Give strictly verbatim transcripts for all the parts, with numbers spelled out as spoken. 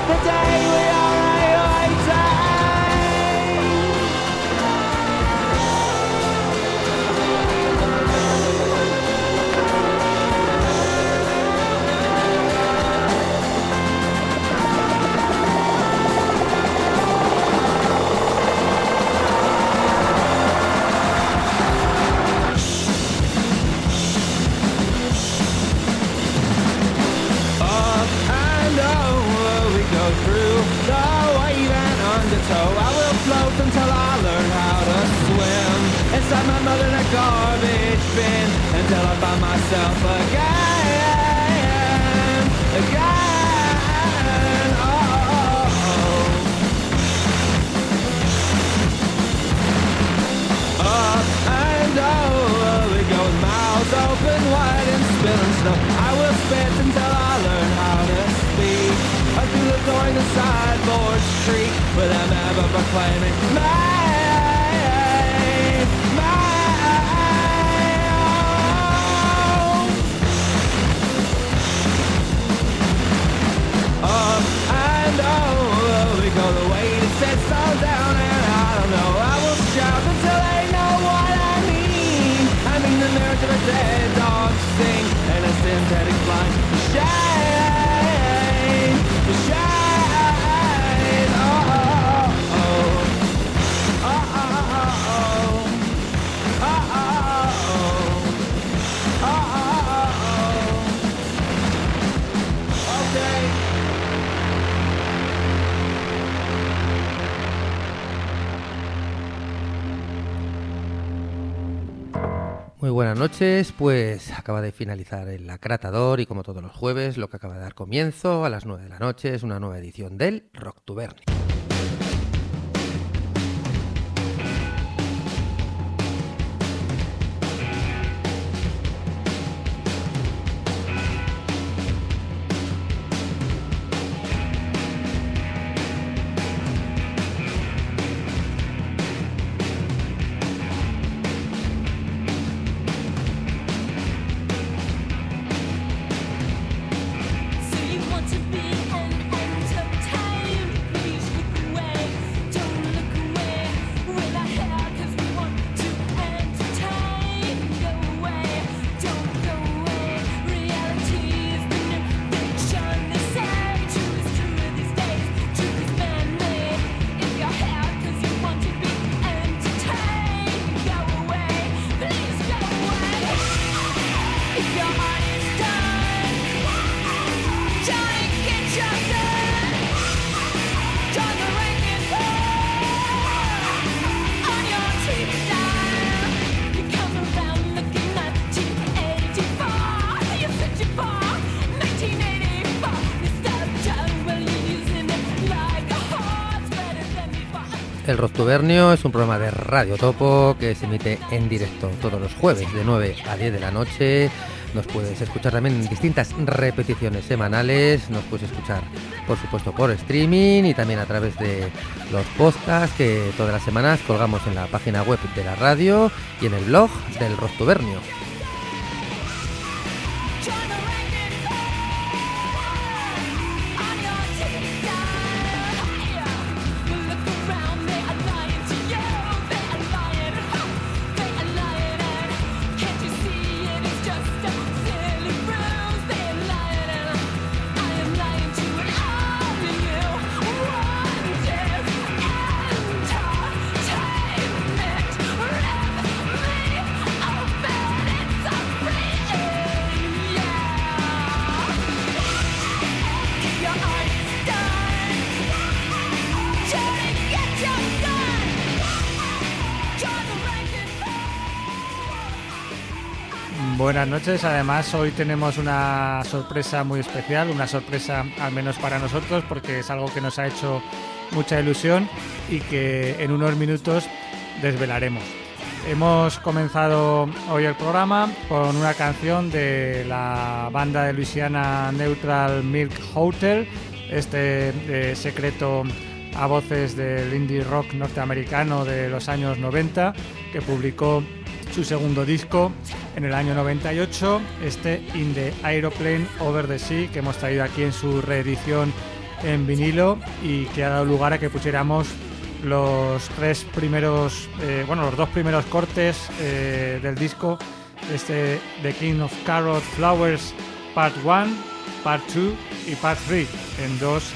the day we are waiting. Through the wave and undertow, I will float until I learn how to swim inside my mother in a garbage bin until I find myself again, again. Oh, oh, oh. Up and over we go, with mouths open wide and spilling snow. I will spit until I learn how to speak. I through the door in the sideboard street with them ever proclaiming mine, mine. Up and over we go, the way to set all down, and I don't know, I will shout until they know what I mean. I mean the lyrics of a dead dog sing and a synthetic blind shine. Shine, oh, oh, oh, oh, oh, oh, oh, oh, oh, okay. Muy buenas noches, pues acaba de finalizar el Acratador y como todos los jueves lo que acaba de dar comienzo a las nueve de la noche es una nueva edición del Rocktubernio. El Rocktubernio es un programa de Radio Topo que se emite en directo todos los jueves de nueve a diez de la noche. Nos puedes escuchar también en distintas repeticiones semanales. Nos puedes escuchar, por supuesto, por streaming y también a través de los podcasts que todas las semanas colgamos en la página web de la radio y en el blog del Rocktubernio. Buenas noches, además hoy tenemos una sorpresa muy especial, una sorpresa al menos para nosotros porque es algo que nos ha hecho mucha ilusión y que en unos minutos desvelaremos. Hemos comenzado hoy el programa con una canción de la banda de Luisiana Neutral Milk Hotel, este eh, secreto a voces del indie rock norteamericano de los años noventa, que publicó su segundo disco en el año noventa y ocho, este In the Aeroplane Over the Sea, que hemos traído aquí en su reedición en vinilo y que ha dado lugar a que pusiéramos los tres primeros, eh, bueno, los dos primeros cortes eh, del disco, este The King of Carrot Flowers Part uno, Part dos y Part tres, en dos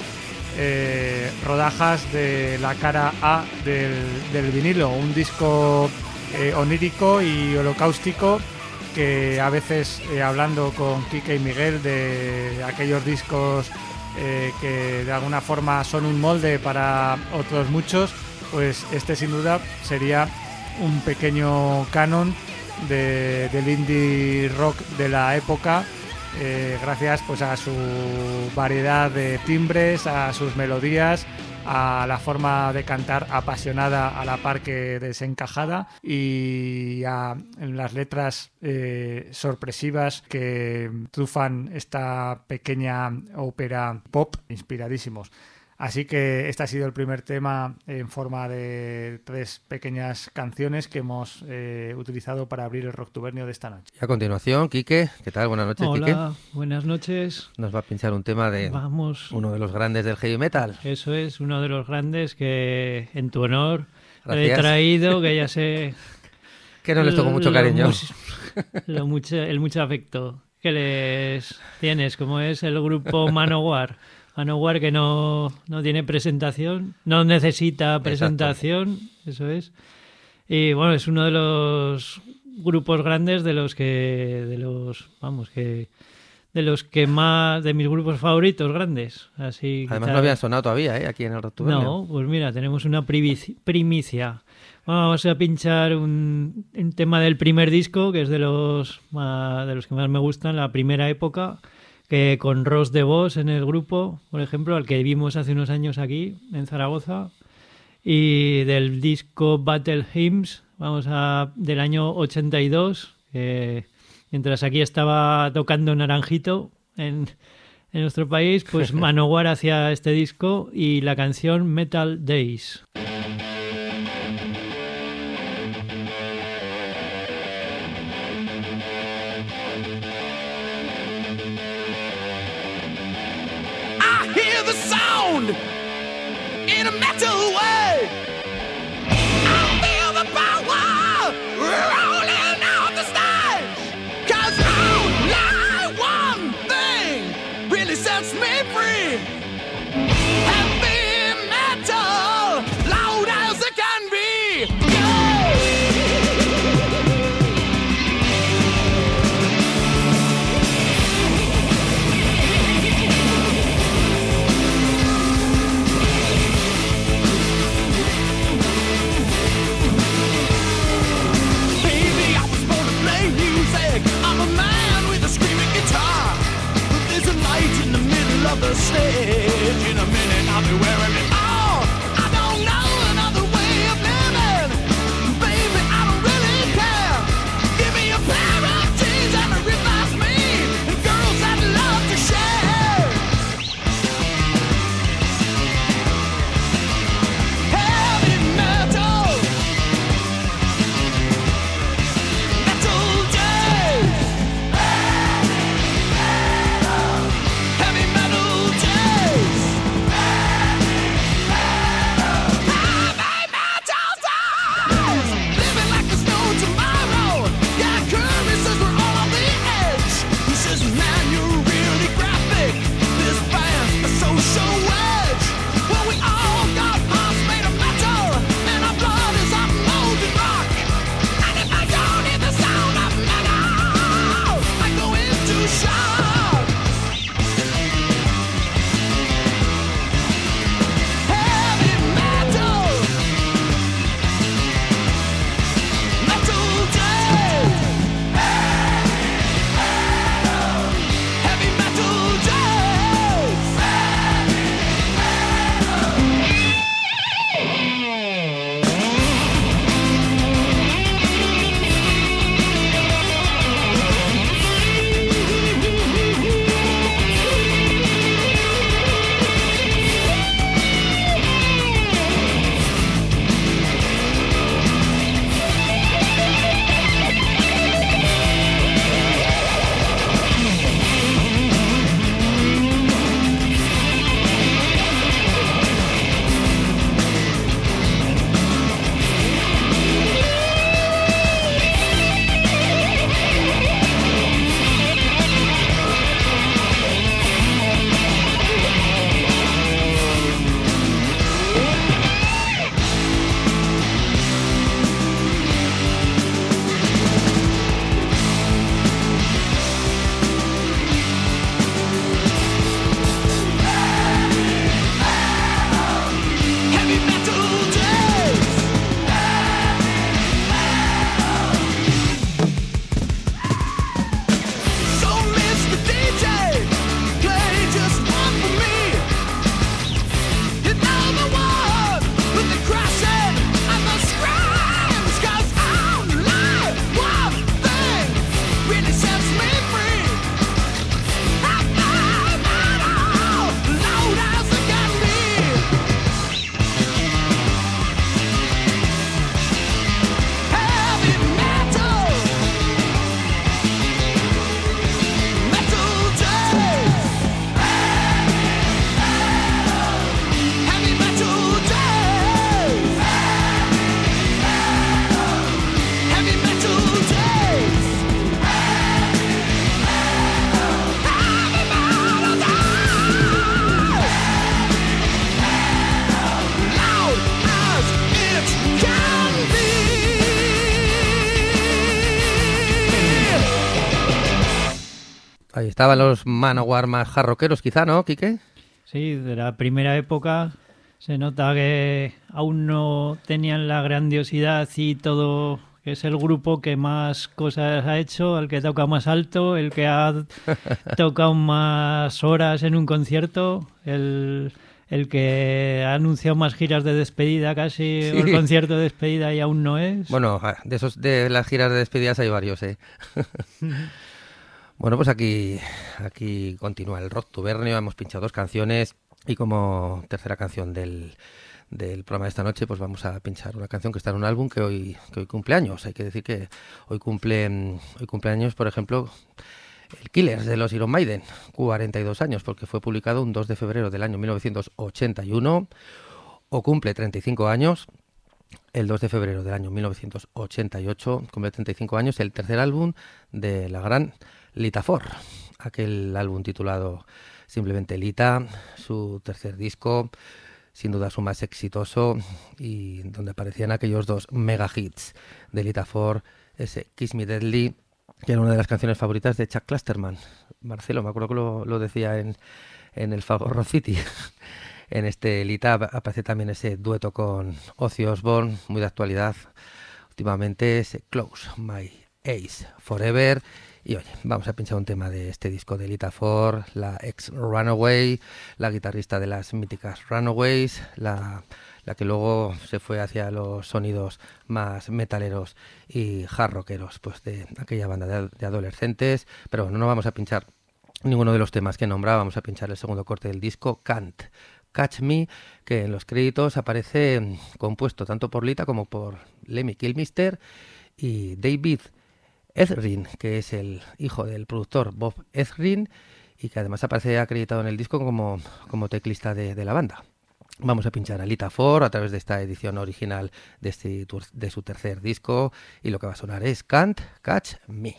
eh, rodajas de la cara A del, del vinilo, un disco eh, onírico y holocáustico que a veces, eh, hablando con Quique y Miguel de aquellos discos eh, que de alguna forma son un molde para otros muchos, pues este sin duda sería un pequeño canon de, del indie rock de la época, eh, gracias pues a su variedad de timbres, a sus melodías, a la forma de cantar apasionada a la par que desencajada y a las letras eh, sorpresivas que trufan esta pequeña ópera pop, inspiradísimos. Así que este ha sido el primer tema en forma de tres pequeñas canciones que hemos eh, utilizado para abrir el Rocktubernio de esta noche. Y a continuación, Quique, ¿qué tal? Buenas noches, Hola, Quique. Buenas noches. Nos va a pinchar un tema de Vamos. uno de los grandes del heavy metal. Eso es, uno de los grandes que en tu honor Gracias. he traído, que ya sé... Que no les toco mucho lo cariño. mu- lo mucho, el mucho afecto que les tienes, como es el grupo Manowar. Manowar que no, no tiene presentación, no necesita presentación, Exacto. Eso es. Y bueno, es uno de los grupos grandes de los que, de los, vamos, que, de los que más, de mis grupos favoritos grandes. Así. Además quizá... no habían sonado todavía, ¿eh? Aquí en el Rocktubernio. No, pues mira, tenemos una primicia. Vamos a pinchar un, un tema del primer disco, que es de los, de los que más me gustan, la primera época, que con Ross de Vos en el grupo, por ejemplo, al que vimos hace unos años aquí, en Zaragoza, y del disco Battle Hymns, vamos a del año ochenta y dos, que mientras aquí estaba tocando Naranjito en, en nuestro país, pues Manowar hacía este disco y la canción Metal Days. In a metal way, I feel the power rolling out the stage. 'Cause only one thing really sets me free. Heavy metal, loud as it can be. Ahí estaban los Manowar más jarroqueros, quizá, ¿no, Quique? Sí, de la primera época se nota que aún no tenían la grandiosidad y todo, que es el grupo que más cosas ha hecho, el que toca más alto, el que ha tocado más horas en un concierto, el, el que ha anunciado más giras de despedida casi, Sí. o el concierto de despedida y aún no es. Bueno, de esos de las giras de despedidas hay varios, ¿eh? Bueno, pues aquí, aquí continúa el rock tubernio, hemos pinchado dos canciones y como tercera canción del, del programa de esta noche pues vamos a pinchar una canción que está en un álbum que hoy, que hoy cumple años. Hay que decir que hoy cumple, hoy cumple años, por ejemplo, el Killers de los Iron Maiden, cuarenta y dos años, porque fue publicado un dos de febrero del año mil novecientos ochenta y uno, o cumple treinta y cinco años. El dos de febrero del año mil novecientos ochenta y ocho, cumple treinta y cinco años, el tercer álbum de la gran Lita Ford, aquel álbum titulado simplemente Lita, su tercer disco, sin duda su más exitoso, y donde aparecían aquellos dos mega hits de Lita Ford, ese Kiss Me Deadly, que era una de las canciones favoritas de Chuck Klosterman. Marcelo, me acuerdo que lo, lo decía en, en el Fagor City. En este Lita aparece también ese dueto con Ozzy Osbourne, muy de actualidad últimamente, ese Close My Eyes Forever. Y oye, vamos a pinchar un tema de este disco de Lita Ford, la ex Runaway, la guitarrista de las míticas Runaways, la, la que luego se fue hacia los sonidos más metaleros y hard rockeros, pues de aquella banda de, de adolescentes. Pero bueno, no vamos a pinchar ninguno de los temas que nombraba, vamos a pinchar el segundo corte del disco, Can't Catch Me, que en los créditos aparece compuesto tanto por Lita como por Lemmy Kilmister y David Ezrin, que es el hijo del productor Bob Ezrin y que además aparece acreditado en el disco como, como teclista de, de la banda. Vamos a pinchar a Lita Ford a través de esta edición original de, este, de su tercer disco y lo que va a sonar es Can't Catch Me.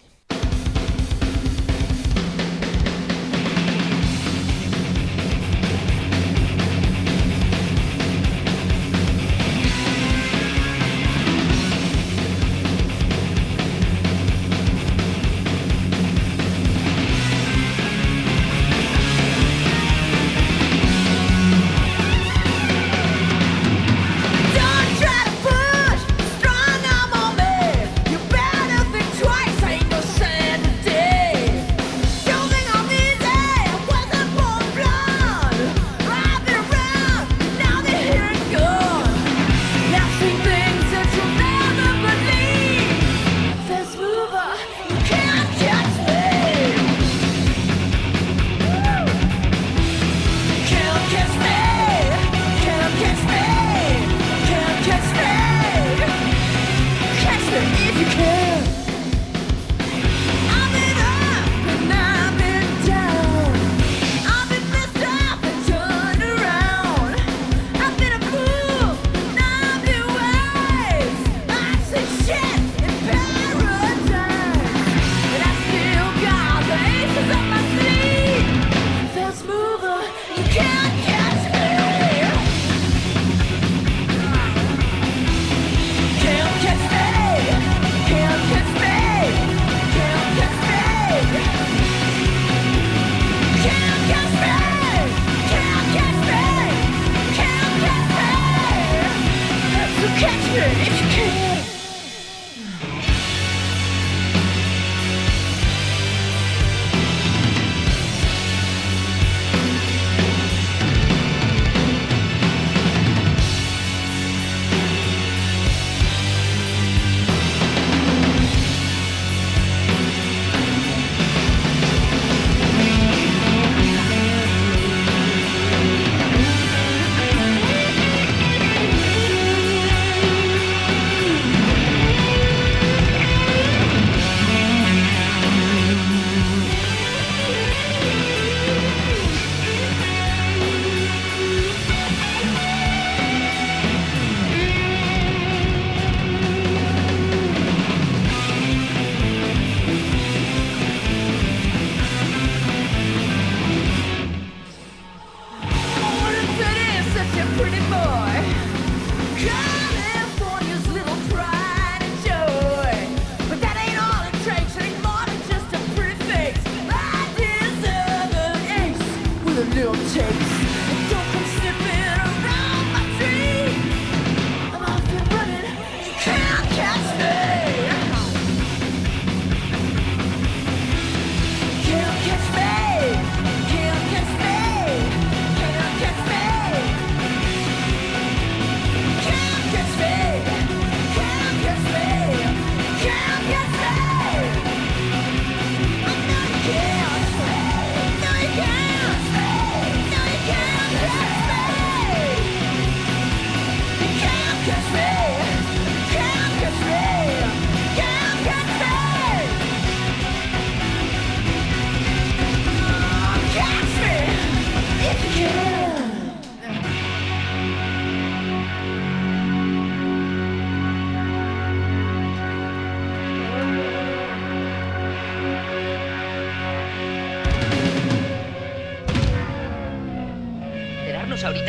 I did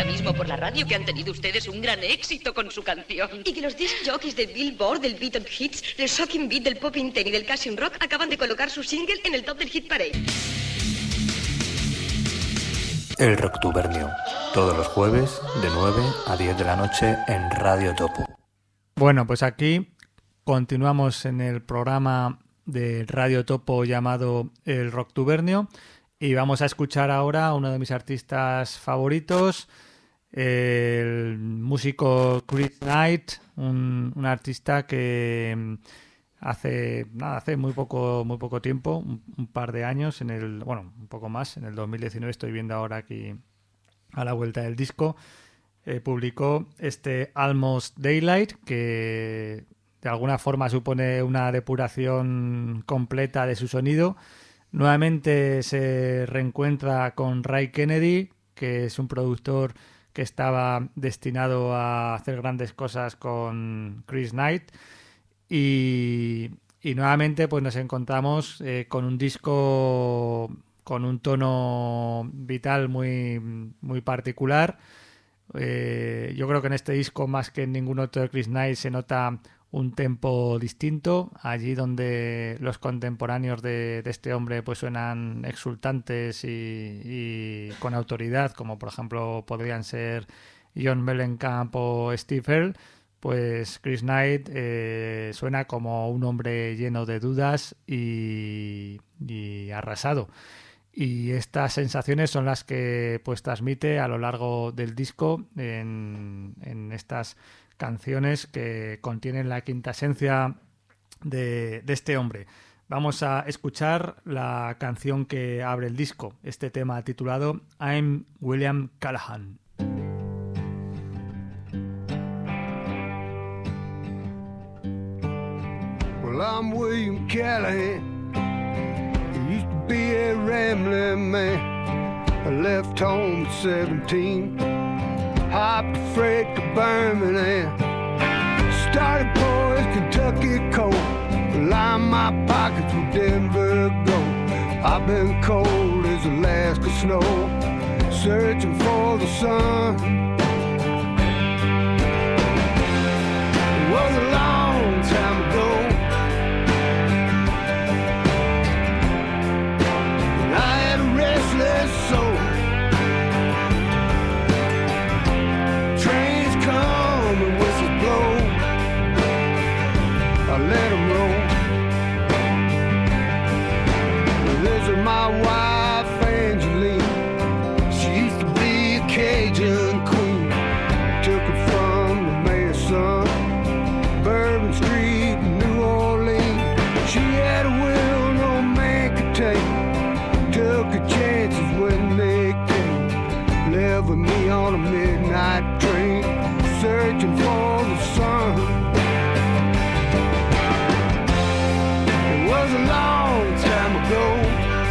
ahora mismo por la radio que han tenido ustedes un gran éxito con su canción. Y que los disc jockeys del Billboard, del Beat and Hits, del Shocking Beat, del Popping Ten y del Cashin' Rock acaban de colocar su single en el top del Hit Parade. El Rocktubernio, todos los jueves de nueve a diez de la noche en Radio Topo. Bueno, pues aquí continuamos en el programa de Radio Topo llamado El Rocktubernio y vamos a escuchar ahora a uno de mis artistas favoritos, el músico Chris Knight, un, un artista que hace nada, hace muy poco muy poco tiempo, un, un par de años, en el bueno, un poco más, en el dos mil diecinueve, estoy viendo ahora aquí a la vuelta del disco, eh, publicó este Almost Daylight, que de alguna forma supone una depuración completa de su sonido. Nuevamente se reencuentra con Ray Kennedy, que es un productor que estaba destinado a hacer grandes cosas con Chris Knight. Y, y nuevamente pues nos encontramos eh, con un disco con un tono vital muy, muy particular. Eh, yo creo que en este disco, más que en ningún otro de Chris Knight, se nota un tempo distinto. Allí donde los contemporáneos de, de este hombre pues suenan exultantes y, y con autoridad, como por ejemplo podrían ser John Mellencamp o Steve Earle, pues Chris Knight eh, suena como un hombre lleno de dudas y, y arrasado. Y estas sensaciones son las que pues transmite a lo largo del disco en, en estas canciones que contienen la quinta esencia de, de este hombre. Vamos a escuchar la canción que abre el disco, este tema titulado I'm William Callahan. Well, I'm William Callahan. I used to be a rambling man. I left home at seventeen. Hopped a freight to Birmingham. Started poor as Kentucky coal. Lined my pockets with Denver gold. I've been cold as Alaska snow. Searching for the sun. It was a long time ago. Soul. Trains come and whistles blow. I let them roll. This is my wife Angeline. She used to be a Cajun queen. Took it from the mayor's son. Bourbon Street in New Orleans. She had a will no man could take. Took her chances when they came. Left with me on a midnight train, searching for the sun. It was a long time ago.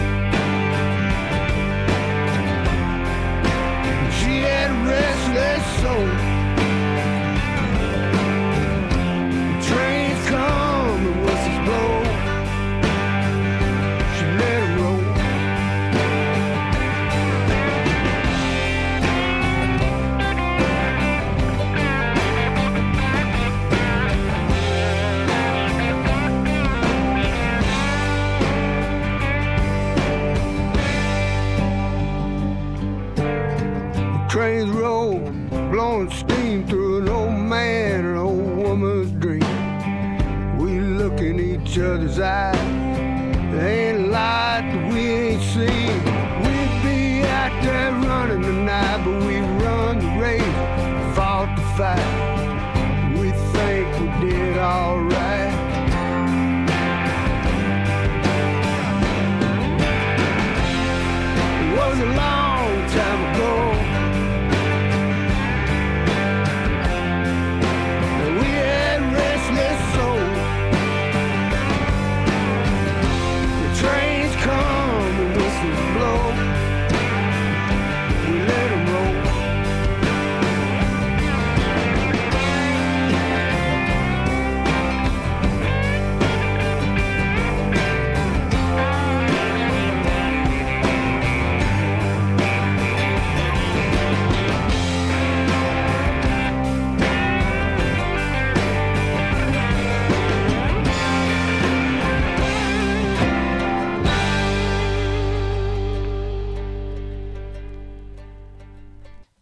She had a restless soul. Trains come and whistles blow. She let 'em roll. Trains roll, blowing steam through an old man and old woman's dream. We look in each other's eyes, there ain't a light that we ain't seen. We'd be out there running tonight, but we run the race, fought the fight. We think we did alright. It was a long time ago.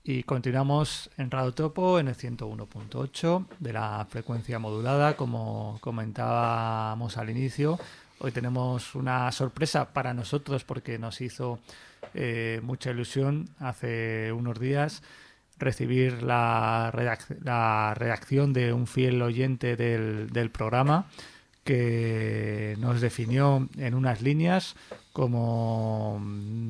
y continuamos en Radio Topo en el ciento uno punto ocho de la frecuencia modulada, como comentábamos al inicio. Hoy tenemos una sorpresa para nosotros porque nos hizo eh, mucha ilusión hace unos días recibir la, redac- la reacción de un fiel oyente del, del programa que nos definió en unas líneas como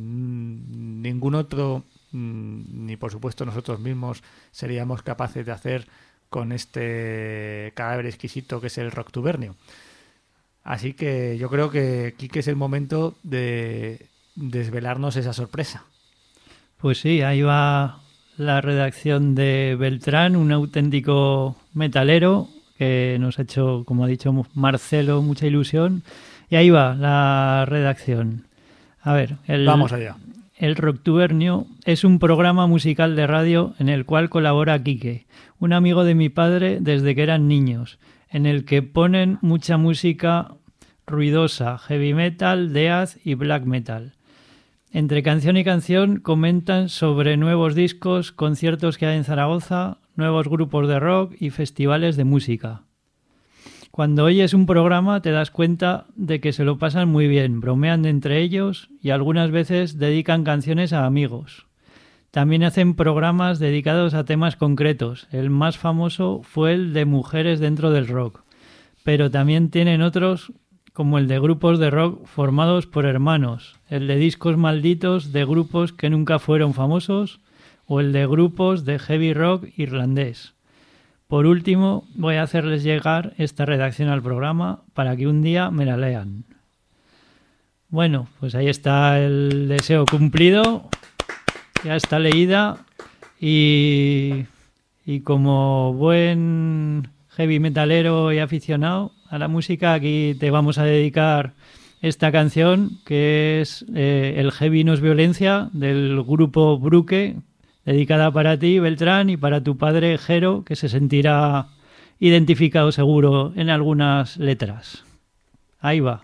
ningún otro, ni por supuesto nosotros mismos seríamos capaces de hacer con este cadáver exquisito que es el Rocktubernio. Así que yo creo que, Quique, es el momento de desvelarnos esa sorpresa. Pues sí, ahí va la redacción de Beltrán, un auténtico metalero que nos ha hecho, como ha dicho Marcelo, mucha ilusión. Y ahí va la redacción. A ver, el, Vamos allá. El Rocktubernio es un programa musical de radio en el cual colabora Quique, un amigo de mi padre desde que eran niños, en el que ponen mucha música ruidosa, heavy metal, death y black metal. Entre canción y canción comentan sobre nuevos discos, conciertos que hay en Zaragoza, nuevos grupos de rock y festivales de música. Cuando oyes un programa te das cuenta de que se lo pasan muy bien, bromean entre ellos y algunas veces dedican canciones a amigos. También hacen programas dedicados a temas concretos. El más famoso fue el de mujeres dentro del rock, pero también tienen otros como el de grupos de rock formados por hermanos, el de discos malditos de grupos que nunca fueron famosos o el de grupos de heavy rock irlandés. Por último, voy a hacerles llegar esta redacción al programa para que un día me la lean. Bueno, pues ahí está el deseo cumplido, ya está leída y, y como buen heavy metalero y aficionado a la música, aquí te vamos a dedicar esta canción que es eh, El heavy no es violencia del grupo Bruque, dedicada para ti, Beltrán, y para tu padre Jero, que se sentirá identificado seguro en algunas letras. Ahí va.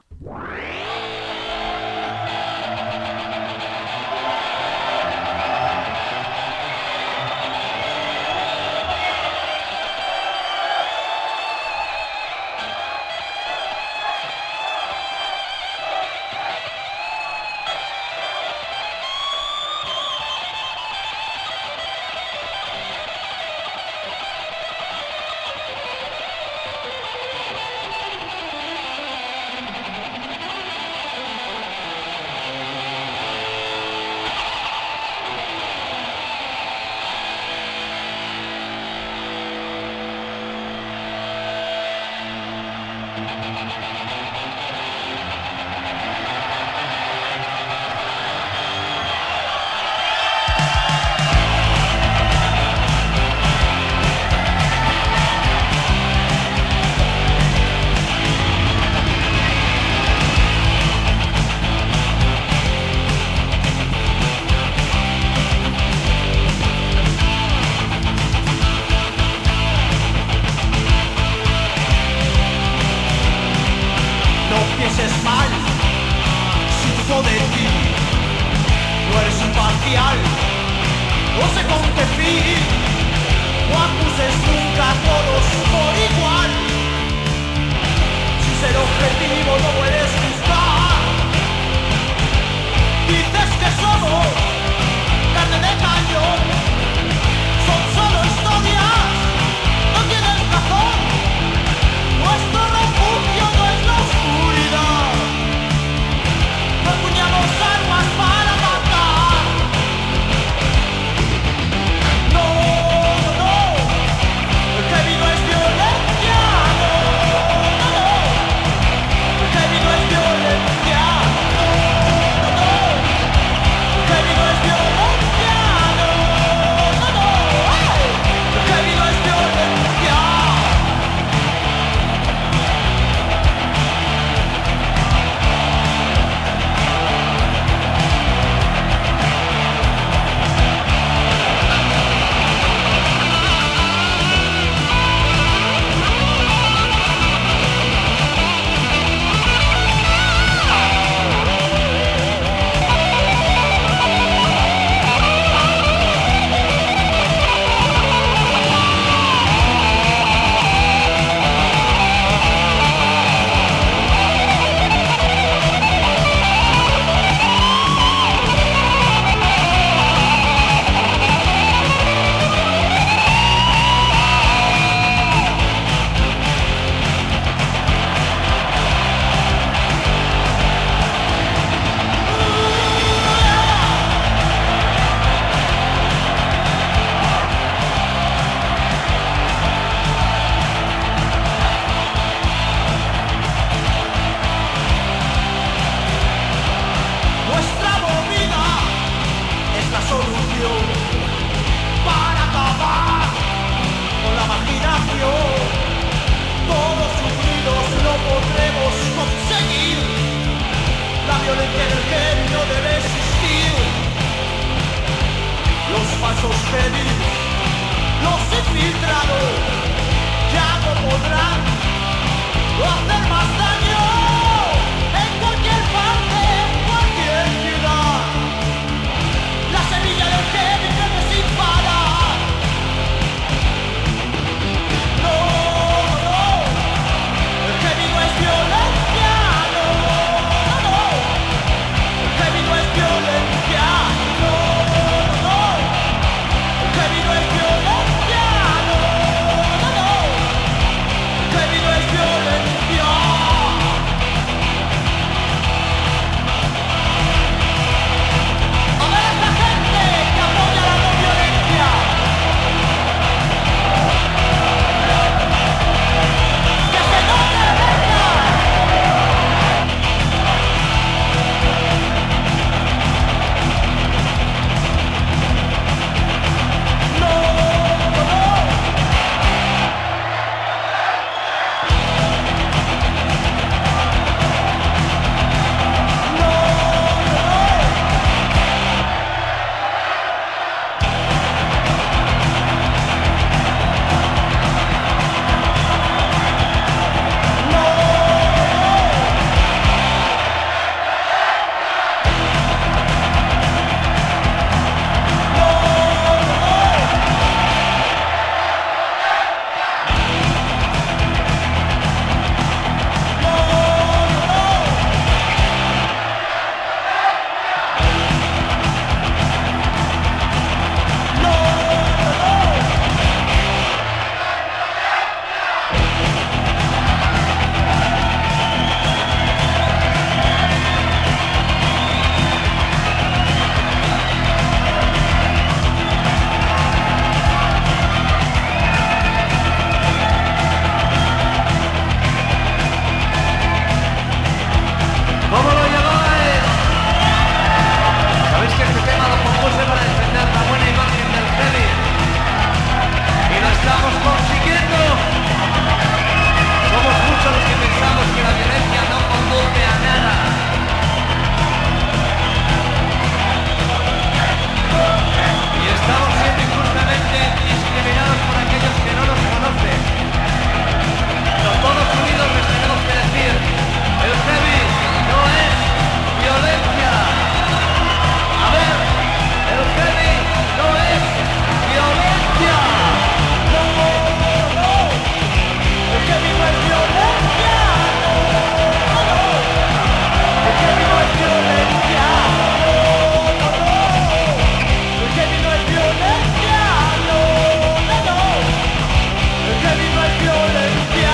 pasos heavy, los infiltrados ya no podrán hacer más daño en cualquier parte, en cualquier ciudad. La semilla del heavy crece sin parar. No, no, el heavy no es violencia, no, no, no. El heavy no es violencia, no, no, no. El heavy no es violencia, no, no, no. El heavy no es violencia. A ver a esta gente que apoya la no violencia. Que se note, venga. No, no, no. ¿Cómo lo llamáis? Sabéis que este tema lo compuse para defender la buena imagen del heavy. Y lo estamos consiguiendo. Somos muchos los que pensamos que la violencia no conduce a nada. Y estamos siendo injustamente discriminados por aquellos que no nos conocen. Pero todos unidos les tenemos que decir: el heavy no es violencia. A ver, el heavy no es violencia. No, no, el heavy no es violencia. No, no, el heavy no es violencia. No, no, el heavy no es violencia. No, no, no, el heavy no es violencia.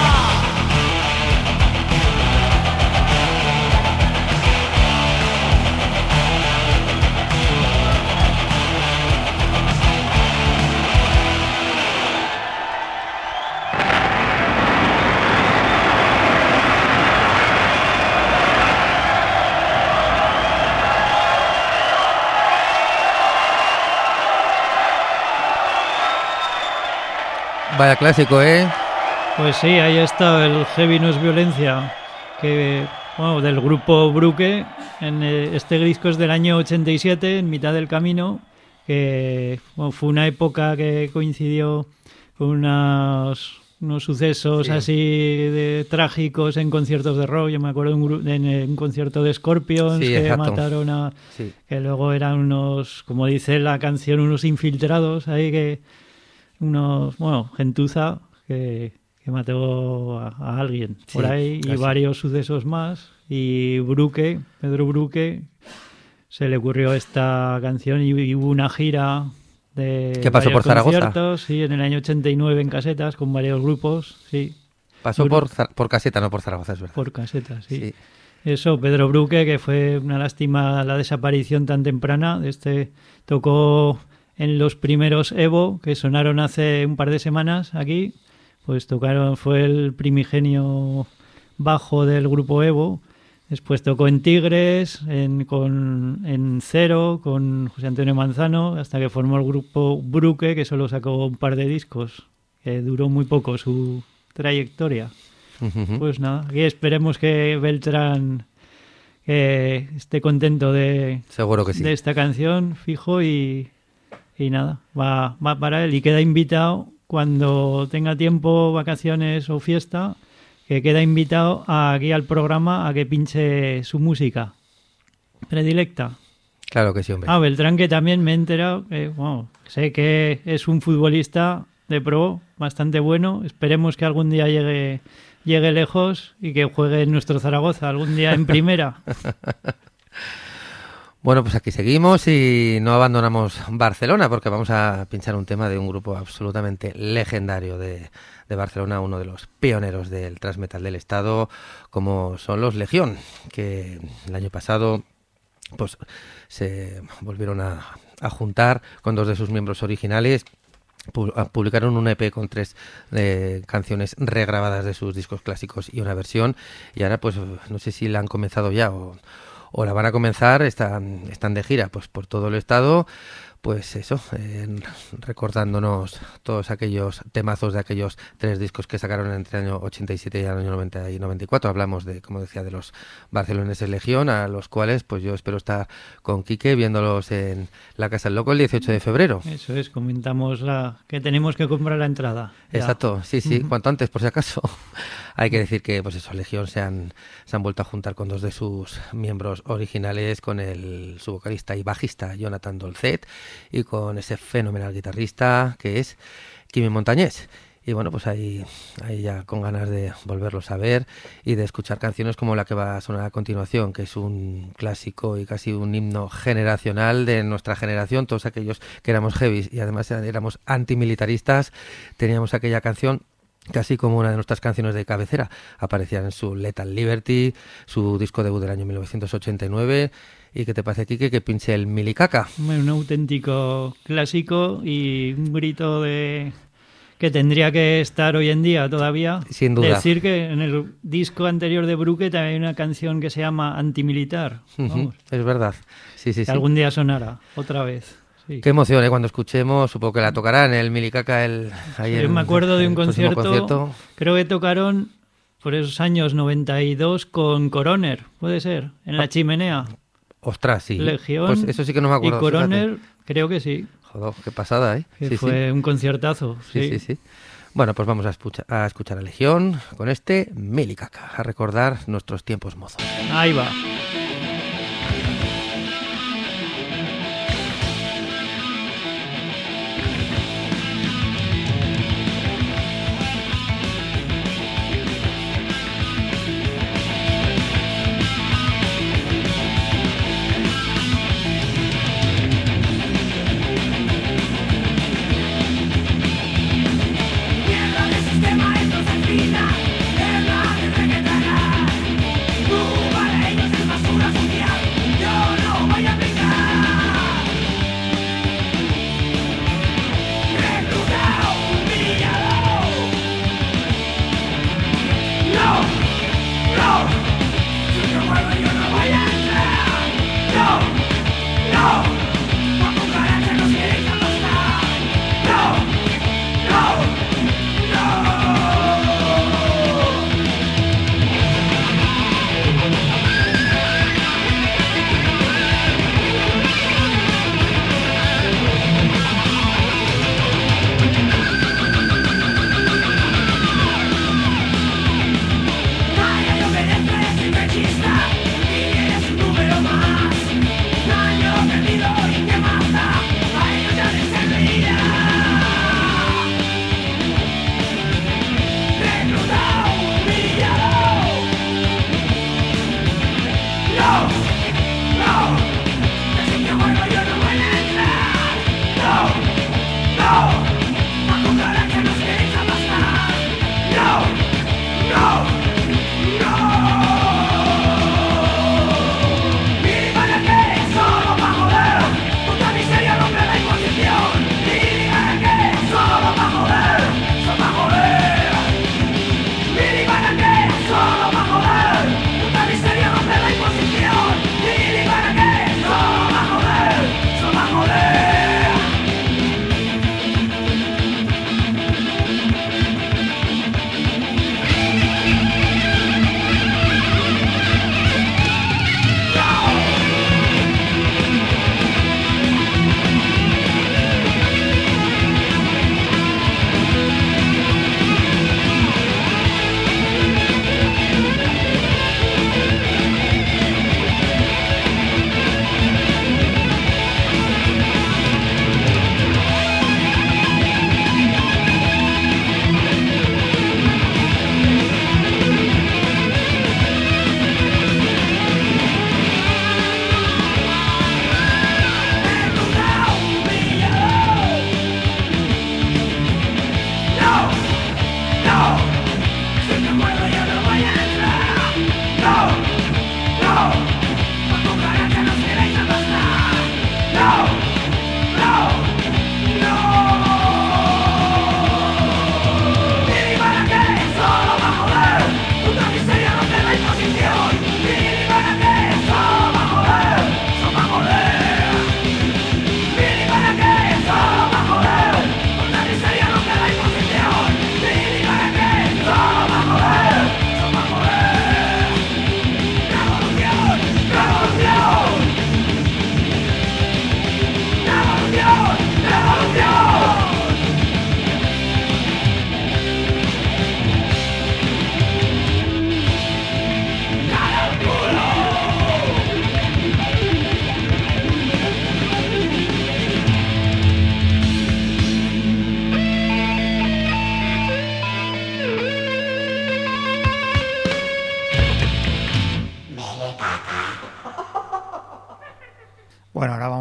Vaya clásico, ¿eh? Pues sí, ahí está el Heavy no es violencia, que bueno, del grupo Bruque. En eh, este disco es del año ochenta y siete, en mitad del camino, que bueno, fue una época que coincidió con unos, unos sucesos Sí. así de trágicos en conciertos de rock. Yo me acuerdo de un, gru- de- en un concierto de Scorpions Sí, que exacto. mataron a... Sí. que luego eran unos, como dice la canción, unos infiltrados ahí que... unos, bueno, gentuza que, que mató a, a alguien por Sí, ahí, y casi. varios sucesos más. Y Bruque, Pedro Bruque, se le ocurrió esta canción y, y hubo una gira de ¿Qué pasó varios por Zaragoza? conciertos, sí, en el año ochenta y nueve en casetas con varios grupos, sí, Pasó Duro. por, Zar- por caseta, no por Zaragoza, es verdad. por casetas, sí. Sí. Eso, Pedro Bruque, que fue una lástima la desaparición tan temprana. Este tocó en los primeros Evo, que sonaron hace un par de semanas aquí. Pues tocaron, fue el primigenio bajo del grupo Evo. Después tocó en Tigres, en, con, en Cero, con José Antonio Manzano, hasta que formó el grupo Bruque, que solo sacó un par de discos, que duró muy poco su trayectoria. Ujú. Pues nada, aquí esperemos que Beltrán que esté contento de, Seguro que sí. de esta canción, fijo, y, y nada, va, va para él y queda invitado cuando tenga tiempo, vacaciones o fiesta, que queda invitado aquí al programa a que pinche su música predilecta. Claro que sí, hombre. Ah, Beltrán, que también me he enterado, que, bueno, sé que es un futbolista de pro bastante bueno. Esperemos que algún día llegue, llegue lejos y que juegue en nuestro Zaragoza algún día en primera. Bueno, pues aquí seguimos y no abandonamos Barcelona porque vamos a pinchar un tema de un grupo absolutamente legendario de, de Barcelona, uno de los pioneros del thrash metal del estado, como son los Legión, que el año pasado pues se volvieron a, a juntar con dos de sus miembros originales. Publicaron un E P con tres eh, canciones regrabadas de sus discos clásicos y una versión, y ahora pues no sé si la han comenzado ya o o la van a comenzar, están, están de gira pues por todo el estado, pues eso, eh, recordándonos todos aquellos temazos de aquellos tres discos que sacaron entre el año ochenta y siete y el año noventa y noventa y cuatro. Hablamos de, como decía, de los barceloneses Legión, a los cuales pues yo espero estar con Quique viéndolos en la Casa del Loco el dieciocho de febrero. Eso es, comentamos la, que tenemos que comprar la entrada. Ya. Exacto, sí, sí, Uh-huh. cuanto antes, por si acaso. Hay que decir que pues eso, Legión se han, se han vuelto a juntar con dos de sus miembros originales, con el su vocalista y bajista Jonathan Dolcet y con ese fenomenal guitarrista que es Quimi Montañés. Y bueno, pues ahí, ahí ya con ganas de volverlos a ver y de escuchar canciones como la que va a sonar a continuación, que es un clásico y casi un himno generacional de nuestra generación. Todos aquellos que éramos heavies y además éramos antimilitaristas, teníamos aquella canción casi como una de nuestras canciones de cabecera. Aparecían en su Lethal Liberty, su disco debut del año mil novecientos ochenta y nueve. ¿Y qué te parece, Quique, que pinche el Milicaca? Un auténtico clásico y un grito de que tendría que estar hoy en día todavía. Sin duda. Decir que en el disco anterior de Bruque también hay una canción que se llama Antimilitar. Uh-huh. Es verdad. Sí, sí, que sí. algún día sonará otra vez. Sí. Qué emoción, ¿eh? Cuando escuchemos, supongo que la tocarán el Milicaca. El, ahí Yo en, me acuerdo de un concierto, concierto, creo que tocaron por esos años noventa y dos con Coroner, puede ser, en la chimenea. Ostras, sí. Legión pues eso sí que no me acuerdo. Y Coroner, fíjate. Creo que sí. Joder, qué pasada, ¿eh? Que sí, fue sí. un conciertazo. Sí, sí, sí, sí. Bueno, pues vamos a, escucha, a escuchar a Legión con este Milicaca, a recordar nuestros tiempos mozos. Ahí va. Sistema esto se afina, guerra de reggaetana. Tú para ellos es más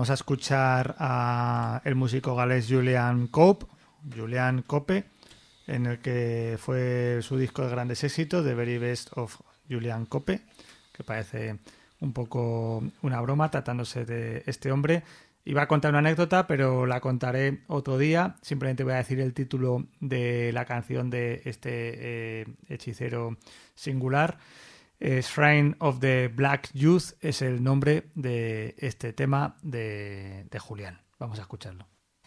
vamos a escuchar a el músico galés Julian Cope, Julian Cope, en el que fue su disco de grandes éxitos, The Very Best of Julian Cope, que parece un poco una broma tratándose de este hombre. Iba a contar una anécdota, pero la contaré otro día. Simplemente voy a decir el título de la canción de este eh, hechicero singular. Eh, Shrine of the Black Youth es el nombre de este tema de, de Julián. Vamos a escucharlo.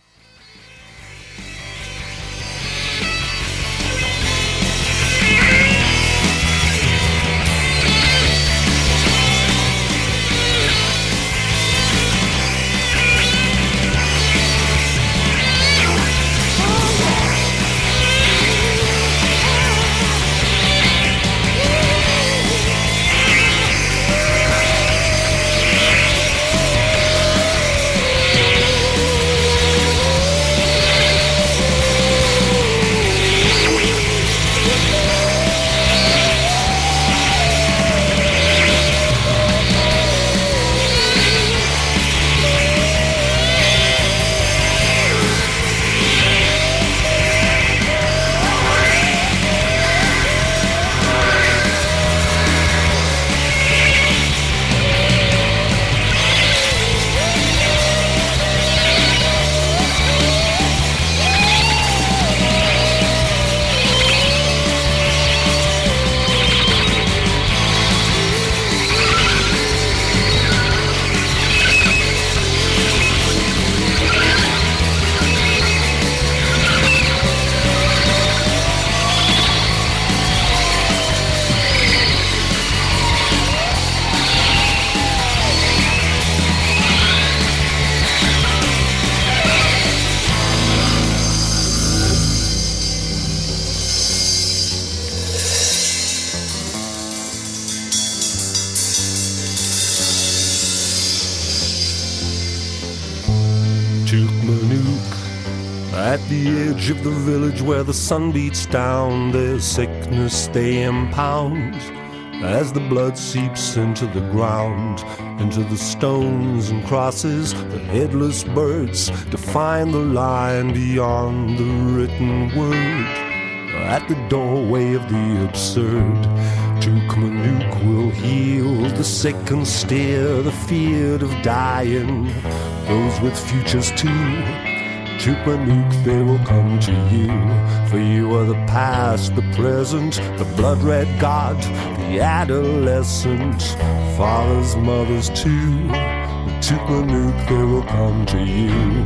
At the edge of the village where the sun beats down, there's sickness they impound. As the blood seeps into the ground, into the stones and crosses, the headless birds define the line beyond the written word. At the doorway of the absurd, Tukmanuk will heal the sick and steer the feared of dying, those with futures too. Tukmanuk, they will come to you, for you are the past, the present, the blood-red god, the adolescent, fathers, mothers too. Tukmanuk, they will come to you,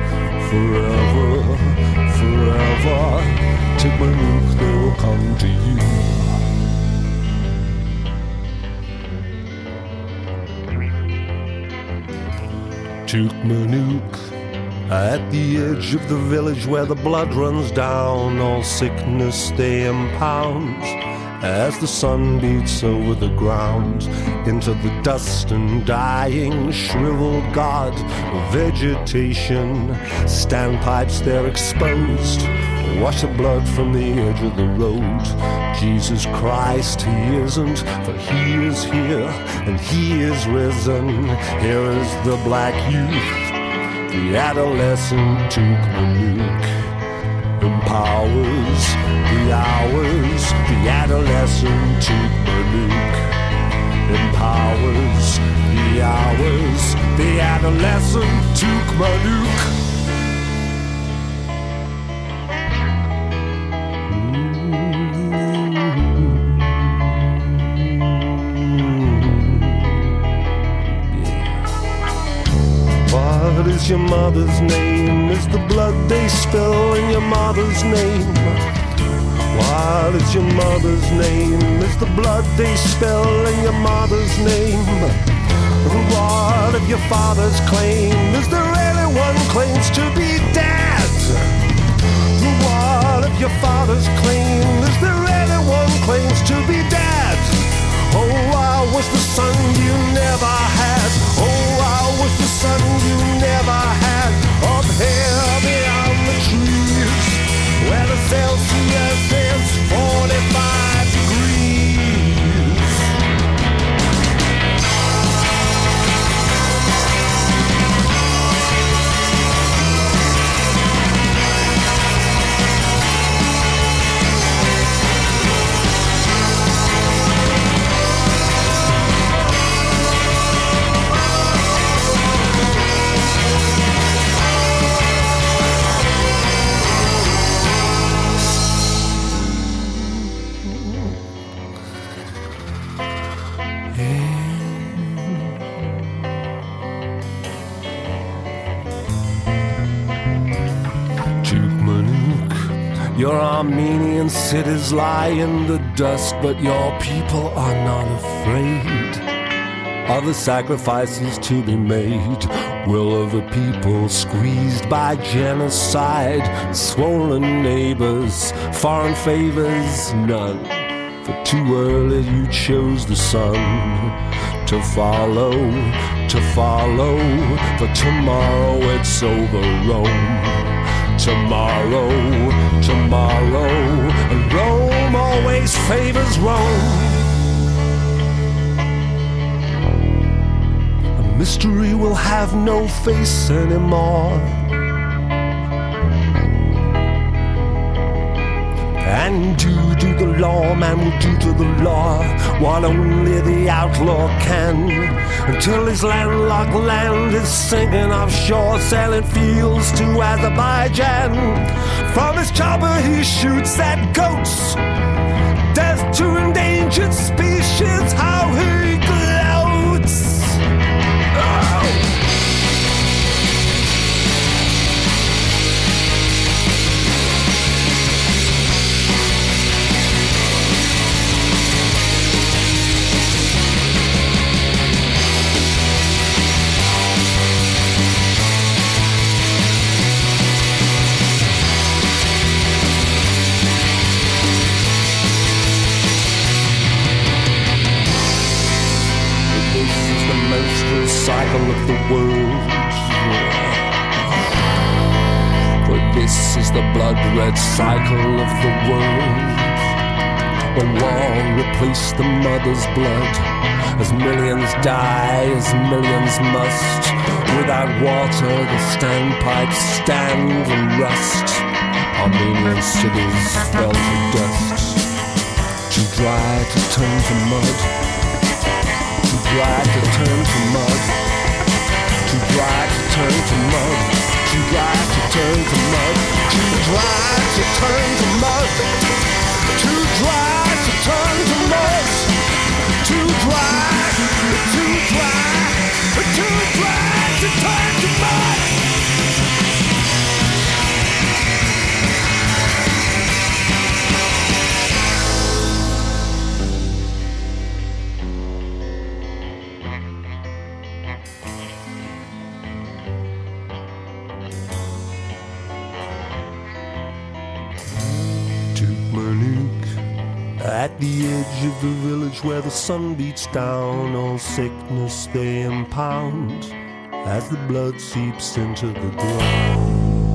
forever, forever. Tukmanuk, they will come to you. Tukmanuk, at the edge of the village where the blood runs down, all sickness they impound. As the sun beats over the ground, into the dust and dying, shriveled god of vegetation, standpipes they're exposed, wash the blood from the edge of the road. Jesus Christ, he isn't, for he is here, and he is risen. Here is the black youth, the adolescent Tukmanuk, empowers the hours. The adolescent Tukmanuk empowers the hours. The adolescent Tukmanuk. What is your mother's name? Is the blood they spill in your mother's name? What is your mother's name? Is the blood they spill in your mother's name? What of your father's claim? Is there anyone claims to be dead? What of your father's claim? Is there anyone claims to be dead? Oh, I was the son you never had. Oh, I was the son you never had. Up here beyond the trees, where the Celsius is forty-five degrees. Your Armenian cities lie in the dust, but your people are not afraid of the sacrifices to be made. Will of the people squeezed by genocide, swollen neighbors, foreign favors, none. For too early you chose the sun to follow, to follow. For tomorrow it's over Rome. Tomorrow, tomorrow, and Rome always favors Rome. A mystery will have no face anymore, and do to the law, man will do to the law what only the outlaw can. Until his landlocked land is sinking offshore, selling fields to Azerbaijan. From his chopper he shoots at goats, death to endangered species, how he gloats. Oh. Cycle of the world, for this is the blood-red cycle of the world. When war replaced the mother's blood, as millions die, as millions must. Without water the standpipes stand and rust. Armenian cities fell to dust, too dry to turn to mud, too dry to turn to mud, too dry to turn to mud, too dry to turn to mud, too dry to turn to mud, too dry to turn to mud, too dry, too dry, too dry to turn to mud. At the edge of the village where the sun beats down, all sickness they impound as the blood seeps into the ground.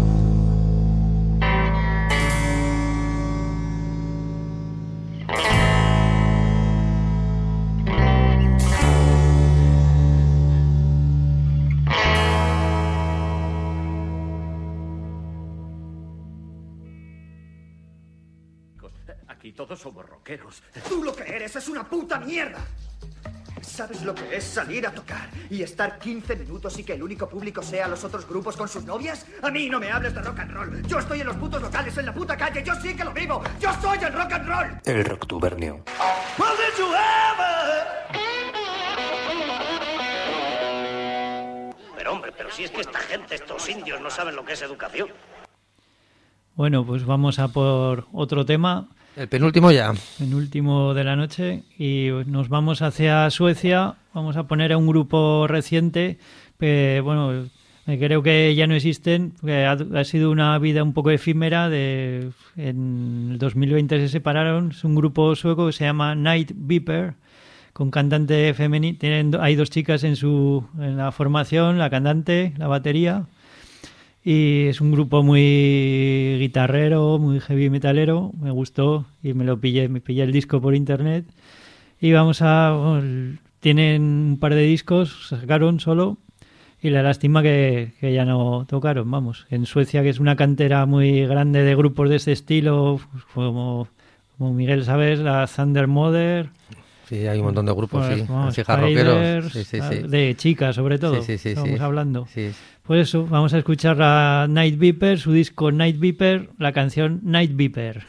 Aquí todos somos rockeros. Tú lo que eres es una puta mierda. ¿Sabes lo que es salir a tocar y estar quince minutos y que el único público sea los otros grupos con sus novias? A mí no me hables de rock and roll. Yo estoy en los putos locales, en la puta calle. Yo sí que lo vivo. Yo soy el rock and roll. El Rocktubernio. Well, did you ever? Pero hombre, pero si es que esta gente, estos indios, no saben lo que es educación. Bueno, pues vamos a por otro tema. El penúltimo ya. Penúltimo de la noche. Y nos vamos hacia Suecia. Vamos a poner a un grupo reciente. Que, bueno, creo que ya no existen. Que ha, ha sido una vida un poco efímera. De, en el dos mil veinte se separaron. Es un grupo sueco que se llama Night Viper, con cantante femenina. Tienen, hay dos chicas en, su, en la formación, la cantante, la batería. Y es un grupo muy guitarrero, muy heavy metalero. Me gustó y me lo pillé, me pillé el disco por internet. Y vamos a... Bueno, tienen un par de discos, sacaron solo. Y la lástima que, que ya no tocaron, vamos. En Suecia, que es una cantera muy grande de grupos de este estilo, como, como Miguel sabes, la Thunder Mother. Sí, hay un montón de grupos, pues, sí. Vamos, Fijas rockeros. Sí, sí, sí. De chicas, sobre todo. Sí, sí, sí, estamos sí. hablando. Sí. Pues eso, vamos a escuchar a Night Viper, su disco Night Viper, la canción Night Viper.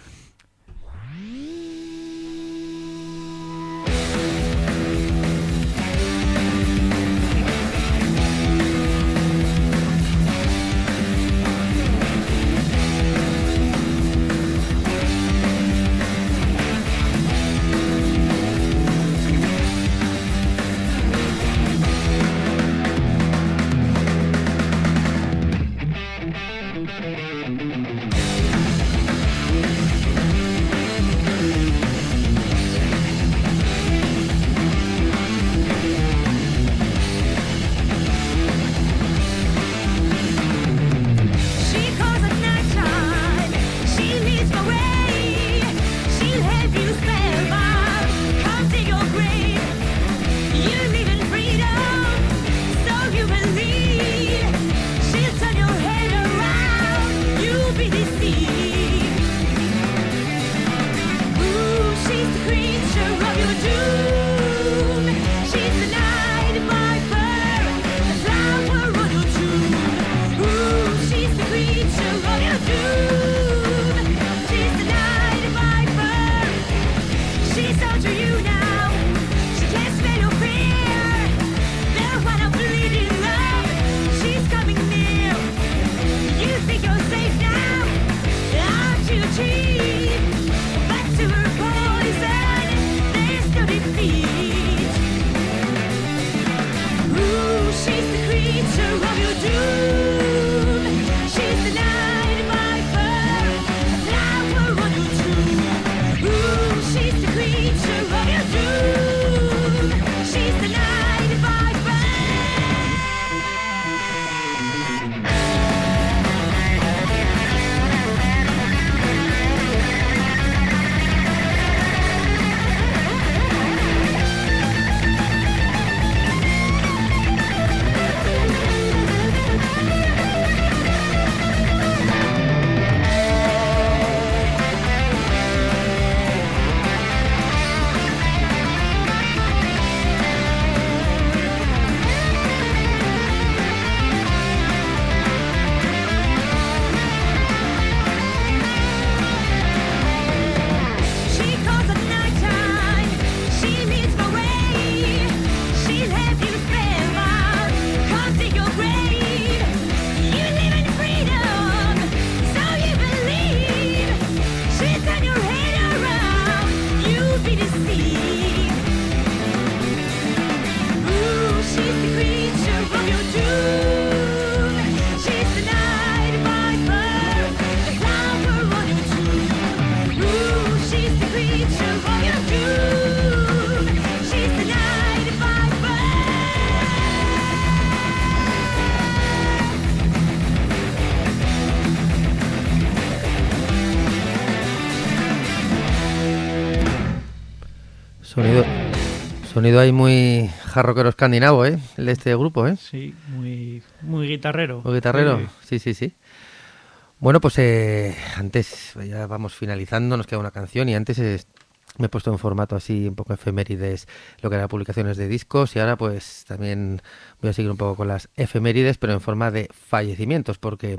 Sonido, sonido ahí muy jarroquero escandinavo, ¿eh? El de este grupo, ¿eh? Sí, muy, muy guitarrero. Muy guitarrero, sí, sí, sí. sí. Bueno, pues eh, antes, ya vamos finalizando, nos queda una canción y antes eh, me he puesto en formato así un poco efemérides, lo que eran publicaciones de discos, y ahora pues también voy a seguir un poco con las efemérides, pero en forma de fallecimientos, porque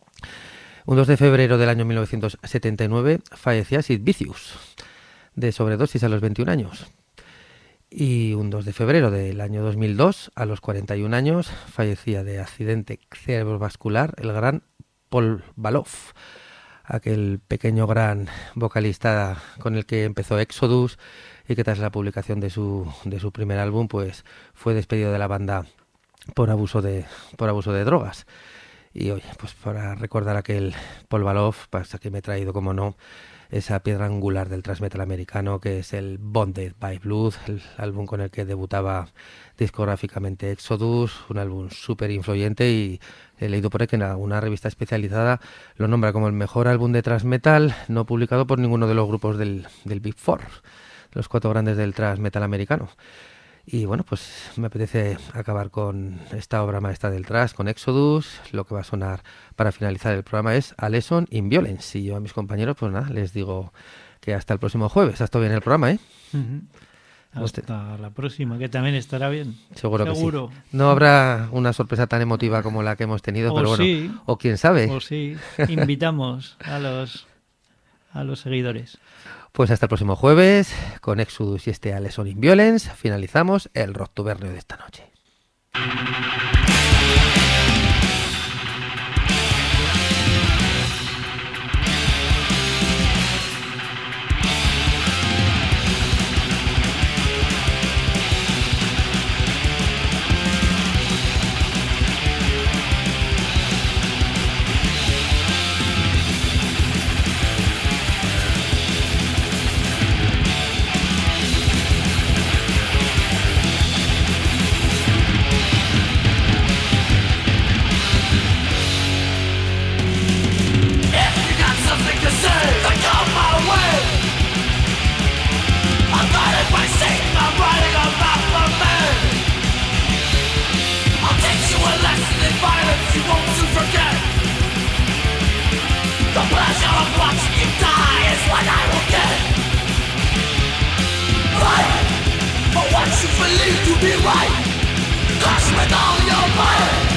un dos de febrero del año mil novecientos setenta y nueve fallecía Sid Vicious de sobredosis a los veintiún años. Y un dos de febrero del año dos mil dos, a los cuarenta y un años, fallecía de accidente cerebrovascular el gran Paul Baloff, aquel pequeño gran vocalista con el que empezó Exodus y que tras la publicación de su de su primer álbum pues fue despedido de la banda por abuso de por abuso de drogas. Y oye, pues para recordar a aquel Paul Baloff, pues aquí me he traído, como no, esa piedra angular del thrash metal americano que es el Bonded by Blood, el álbum con el que debutaba discográficamente Exodus, un álbum súper influyente, y he leído por ahí que una revista especializada lo nombra como el mejor álbum de thrash metal no publicado por ninguno de los grupos del, del Big Four, los cuatro grandes del thrash metal americano. Y bueno, pues me apetece acabar con esta obra maestra del thrash, con Exodus. Lo que va a sonar para finalizar el programa es A Lesson in Violence. Y yo a mis compañeros, pues nada, les digo que hasta el próximo jueves. Hasta bien el programa, ¿eh? Uh-huh. Hasta Usted. La próxima, que también estará bien. Seguro, Seguro. que sí. No habrá una sorpresa tan emotiva como la que hemos tenido, o pero bueno, sí, o quién sabe. O sí, invitamos a los, a los seguidores. Pues hasta el próximo jueves, con Exodus y este A Lesson in Violence, finalizamos el Rocktubernio de esta noche. Believe to be right, cause with all your might.